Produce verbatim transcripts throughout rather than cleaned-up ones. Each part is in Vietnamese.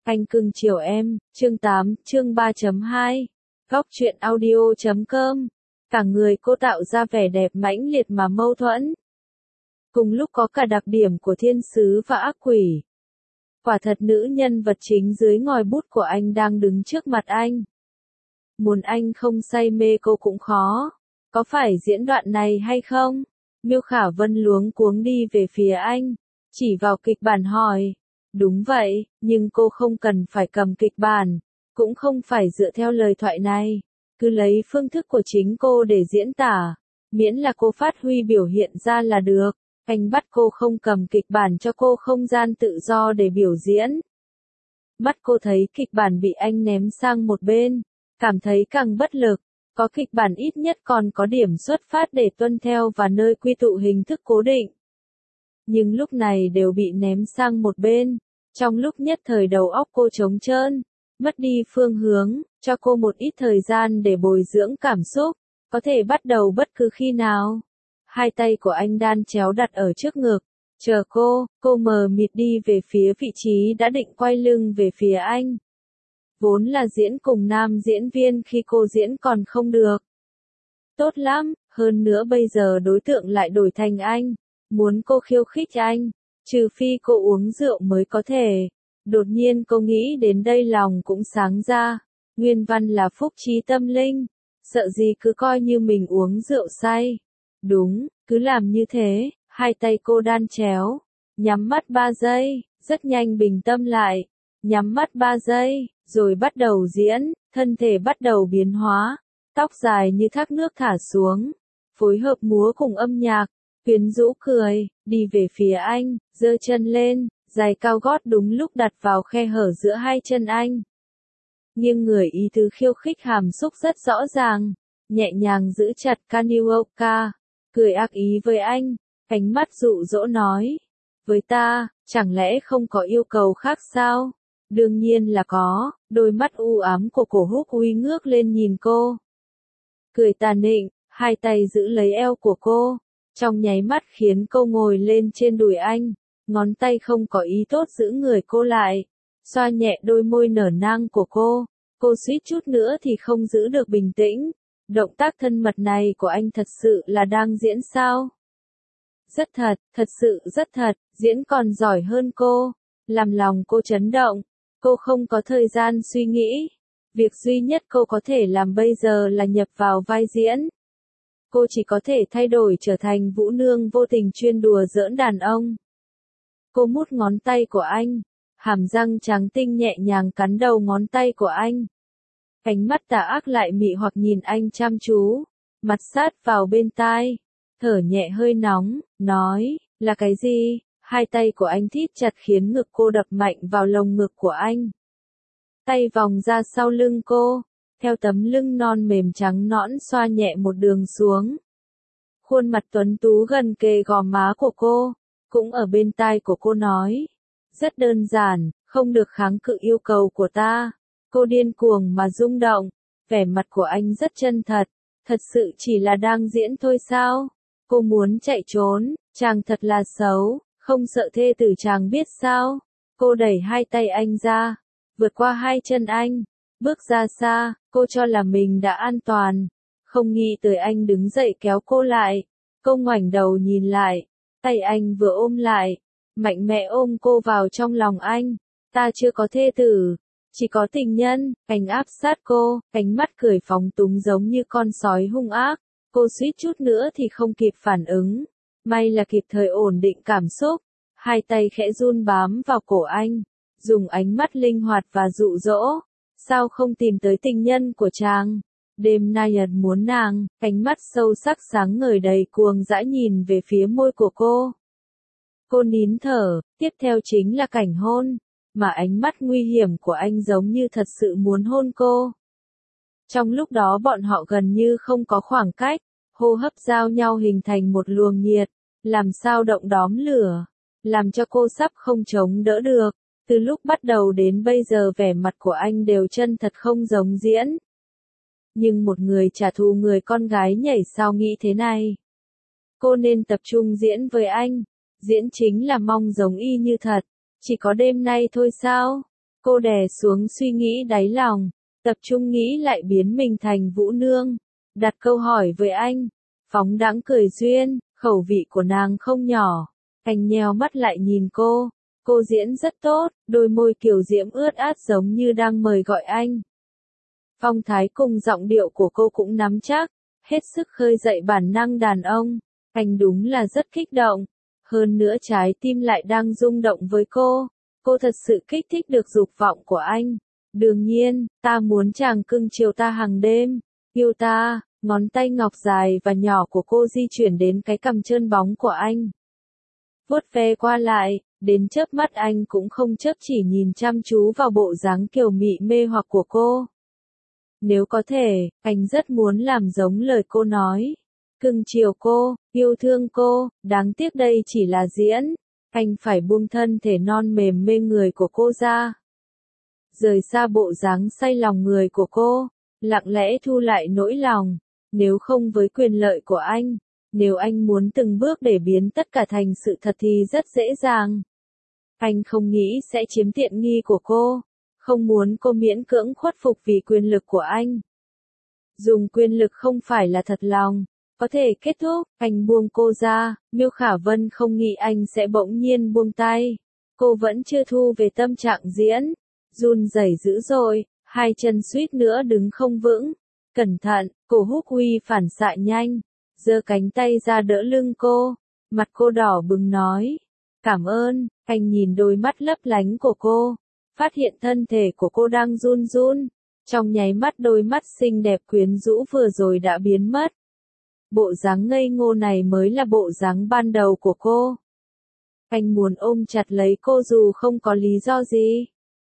Anh cưng chiều em, chương tám, chương ba chấm hai. Góc truyện audio chấm com. Cả người cô tạo ra vẻ đẹp mãnh liệt mà mâu thuẫn. Cùng lúc có cả đặc điểm của thiên sứ và ác quỷ. Quả thật nữ nhân vật chính dưới ngòi bút của anh đang đứng trước mặt anh. Muốn anh không say mê cô cũng khó. Có phải diễn đoạn này hay không? Miêu Khả Vân luống cuống đi về phía anh. Chỉ vào kịch bản hỏi. Đúng vậy, nhưng cô không cần phải cầm kịch bản. Cũng không phải dựa theo lời thoại này. Cứ lấy phương thức của chính cô để diễn tả. Miễn là cô phát huy biểu hiện ra là được. Anh bắt cô không cầm kịch bản cho cô không gian tự do để biểu diễn. Mắt cô thấy kịch bản bị anh ném sang một bên. Cảm thấy càng bất lực. Có kịch bản ít nhất còn có điểm xuất phát để tuân theo và nơi quy tụ hình thức cố định. Nhưng lúc này đều bị ném sang một bên. Trong lúc nhất thời đầu óc cô trống trơn, mất đi phương hướng, cho cô một ít thời gian để bồi dưỡng cảm xúc, có thể bắt đầu bất cứ khi nào. Hai tay của anh đan chéo đặt ở trước ngực, chờ cô, cô mờ mịt đi về phía vị trí đã định quay lưng về phía anh. Vốn là diễn cùng nam diễn viên khi cô diễn còn không được. Tốt lắm, hơn nữa bây giờ đối tượng lại đổi thành anh, muốn cô khiêu khích anh. Trừ phi cô uống rượu mới có thể. Đột nhiên cô nghĩ đến đây lòng cũng sáng ra. Nguyên văn là phúc trí tâm linh. Sợ gì cứ coi như mình uống rượu say. Đúng, cứ làm như thế. Hai tay cô đan chéo. Nhắm mắt ba giây. Rất nhanh bình tâm lại. Nhắm mắt ba giây. Rồi bắt đầu diễn. Thân thể bắt đầu biến hóa. Tóc dài như thác nước thả xuống. Phối hợp múa cùng âm nhạc. Quyến rũ cười, đi về phía anh, giơ chân lên, giày cao gót đúng lúc đặt vào khe hở giữa hai chân anh. Nhưng người ý tứ khiêu khích hàm xúc rất rõ ràng, nhẹ nhàng giữ chặt Kanioka, cười ác ý với anh, ánh mắt dụ dỗ nói. Với ta, chẳng lẽ không có yêu cầu khác sao? Đương nhiên là có, đôi mắt u ám của cổ húc uy ngước lên nhìn cô. Cười tà nịnh, hai tay giữ lấy eo của cô. Trong nháy mắt khiến cô ngồi lên trên đùi anh, ngón tay không có ý tốt giữ người cô lại, xoa nhẹ đôi môi nở nang của cô, cô suýt chút nữa thì không giữ được bình tĩnh, động tác thân mật này của anh thật sự là đang diễn sao? Rất thật, thật sự rất thật, diễn còn giỏi hơn cô, làm lòng cô chấn động, cô không có thời gian suy nghĩ, việc duy nhất cô có thể làm bây giờ là nhập vào vai diễn. Cô chỉ có thể thay đổi trở thành vũ nương vô tình chuyên đùa giỡn đàn ông. Cô mút ngón tay của anh, hàm răng trắng tinh nhẹ nhàng cắn đầu ngón tay của anh. Ánh mắt tà ác lại mị hoặc nhìn anh chăm chú, mặt sát vào bên tai, thở nhẹ hơi nóng, nói, là cái gì? Hai tay của anh thít chặt khiến ngực cô đập mạnh vào lồng ngực của anh. Tay vòng ra sau lưng cô. Theo tấm lưng non mềm trắng nõn xoa nhẹ một đường xuống. Khuôn mặt tuấn tú gần kề gò má của cô, cũng ở bên tai của cô nói. Rất đơn giản, không được kháng cự yêu cầu của ta. Cô điên cuồng mà rung động, vẻ mặt của anh rất chân thật, thật sự chỉ là đang diễn thôi sao? Cô muốn chạy trốn, chàng thật là xấu, không sợ thê tử chàng biết sao? Cô đẩy hai tay anh ra, vượt qua hai chân anh. Bước ra xa, cô cho là mình đã an toàn. Không nghĩ tới anh đứng dậy kéo cô lại. Cô ngoảnh đầu nhìn lại. Tay anh vừa ôm lại. Mạnh mẽ ôm cô vào trong lòng anh. Ta chưa có thê tử. Chỉ có tình nhân. Anh áp sát cô. Ánh mắt cười phóng túng giống như con sói hung ác. Cô suýt chút nữa thì không kịp phản ứng. May là kịp thời ổn định cảm xúc. Hai tay khẽ run bám vào cổ anh. Dùng ánh mắt linh hoạt và dụ dỗ. Sao không tìm tới tình nhân của chàng? Đêm nay Nhật muốn nàng, ánh mắt sâu sắc sáng ngời đầy cuồng dã nhìn về phía môi của cô. Cô nín thở, tiếp theo chính là cảnh hôn, mà ánh mắt nguy hiểm của anh giống như thật sự muốn hôn cô. Trong lúc đó bọn họ gần như không có khoảng cách, hô hấp giao nhau hình thành một luồng nhiệt, làm sao động đóm lửa, làm cho cô sắp không chống đỡ được. Từ lúc bắt đầu đến bây giờ vẻ mặt của anh đều chân thật không giống diễn. Nhưng một người trả thù người con gái nhảy sao nghĩ thế này? Cô nên tập trung diễn với anh. Diễn chính là mong giống y như thật. Chỉ có đêm nay thôi sao? Cô đè xuống suy nghĩ đáy lòng, tập trung nghĩ lại biến mình thành Vũ Nương, đặt câu hỏi với anh, phóng đãng cười duyên, khẩu vị của nàng không nhỏ. Anh nheo mắt lại nhìn cô, cô diễn rất tốt, đôi môi kiều diễm ướt át giống như đang mời gọi anh. Phong thái cùng giọng điệu của cô cũng nắm chắc, hết sức khơi dậy bản năng đàn ông. Anh đúng là rất kích động, hơn nữa trái tim lại đang rung động với cô. Cô thật sự kích thích được dục vọng của anh. Đương nhiên, ta muốn chàng cưng chiều ta hàng đêm, yêu ta. Ngón tay ngọc dài và nhỏ của cô di chuyển đến cái cằm trơn bóng của anh. Vuốt ve qua lại, đến chớp mắt anh cũng không chớp chỉ nhìn chăm chú vào bộ dáng kiều mị mê hoặc của cô. Nếu có thể, anh rất muốn làm giống lời cô nói. Cưng chiều cô, yêu thương cô, đáng tiếc đây chỉ là diễn. Anh phải buông thân thể non mềm mê người của cô ra. Rời xa bộ dáng say lòng người của cô, lặng lẽ thu lại nỗi lòng. Nếu không với quyền lợi của anh, nếu anh muốn từng bước để biến tất cả thành sự thật thì rất dễ dàng. Anh không nghĩ sẽ chiếm tiện nghi của cô, không muốn cô miễn cưỡng khuất phục vì quyền lực của anh. Dùng quyền lực không phải là thật lòng, có thể kết thúc, anh buông cô ra, Miêu Khả Vân không nghĩ anh sẽ bỗng nhiên buông tay. Cô vẫn chưa thu về tâm trạng diễn, run rẩy dữ dội, hai chân suýt nữa đứng không vững. Cẩn thận, cổ Húc Huy phản xạ nhanh, giơ cánh tay ra đỡ lưng cô, mặt cô đỏ bừng nói, cảm ơn. Anh nhìn đôi mắt lấp lánh của cô, phát hiện thân thể của cô đang run run, trong nháy mắt đôi mắt xinh đẹp quyến rũ vừa rồi đã biến mất. Bộ dáng ngây ngô này mới là bộ dáng ban đầu của cô. Anh muốn ôm chặt lấy cô dù không có lý do gì.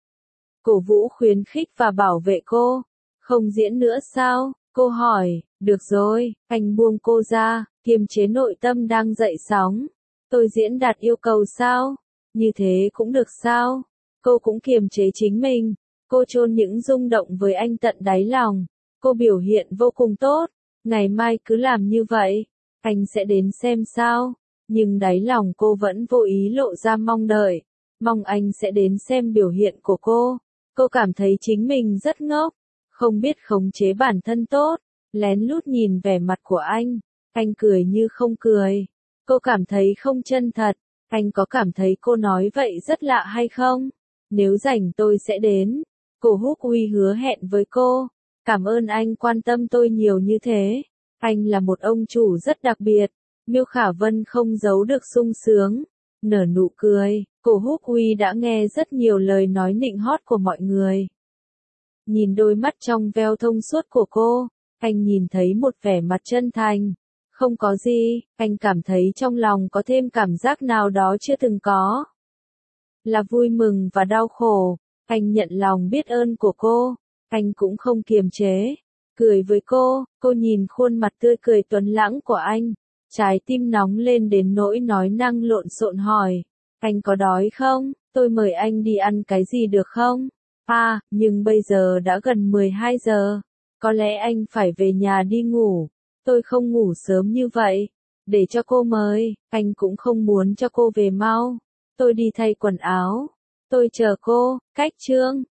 Cổ vũ khuyến khích và bảo vệ cô. Không diễn nữa sao? Cô hỏi, được rồi, anh buông cô ra, kiềm chế nội tâm đang dậy sóng. Tôi diễn đạt yêu cầu sao? Như thế cũng được sao? Cô cũng kiềm chế chính mình. Cô chôn những rung động với anh tận đáy lòng. Cô biểu hiện vô cùng tốt. Ngày mai cứ làm như vậy. Anh sẽ đến xem sao. Nhưng đáy lòng cô vẫn vô ý lộ ra mong đợi. Mong anh sẽ đến xem biểu hiện của cô. Cô cảm thấy chính mình rất ngốc. Không biết khống chế bản thân tốt, lén lút nhìn vẻ mặt của anh, anh cười như không cười. Cô cảm thấy không chân thật, anh có cảm thấy cô nói vậy rất lạ hay không? Nếu rảnh tôi sẽ đến. Cổ Húc Huy hứa hẹn với cô, cảm ơn anh quan tâm tôi nhiều như thế. Anh là một ông chủ rất đặc biệt. Miêu Khả Vân không giấu được sung sướng, nở nụ cười. Cổ Húc Huy đã nghe rất nhiều lời nói nịnh hót của mọi người. Nhìn đôi mắt trong veo thông suốt của cô, anh nhìn thấy một vẻ mặt chân thành. Không có gì, anh cảm thấy trong lòng có thêm cảm giác nào đó chưa từng có. Là vui mừng và đau khổ, anh nhận lòng biết ơn của cô, anh cũng không kiềm chế. Cười với cô, cô nhìn khuôn mặt tươi cười tuấn lãng của anh, trái tim nóng lên đến nỗi nói năng lộn xộn hỏi, anh có đói không, tôi mời anh đi ăn cái gì được không? À, nhưng bây giờ đã gần mười hai giờ, có lẽ anh phải về nhà đi ngủ, tôi không ngủ sớm như vậy, để cho cô mời, anh cũng không muốn cho cô về mau, tôi đi thay quần áo, tôi chờ cô, cách chương.